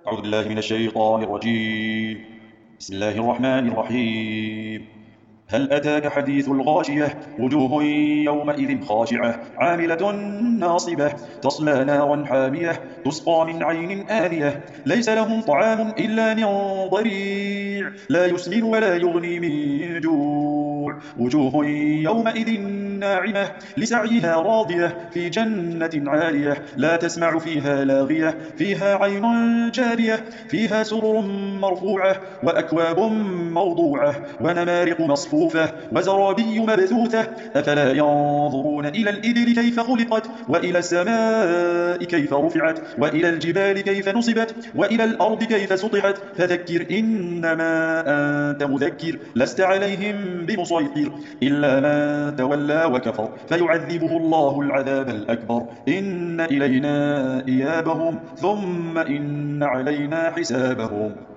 أعوذ بالله من الشيطان الرجيم. بسم الله الرحمن الرحيم. هل أتاك حديث الغاشية؟ وجوه يومئذ خاشعة عاملة ناصبة تصلى نارا حامية تسقى من عين آنية ليس لهم طعام إلا من ضريع لا يسمن ولا يغني من جوع وجوه يومئذ ناعمة لسعيها راضية في جنة عالية لا تسمع فيها لاغية فيها عين جارية فيها سرر مرفوعة وأكواب موضوعة ونمارق مصفوفة وزرابي مبثوثة أفلا ينظرون إلى الإبل كيف خلقت وإلى السماء كيف رفعت وإلى الجبال كيف نصبت وإلى الأرض كيف سطحت فذكر إنما أنت مذكر لست عليهم بمسيطر إلا من تولى وكفر فيعذبه الله العذاب الأكبر إن إلينا إيابهم ثم إن علينا حسابهم.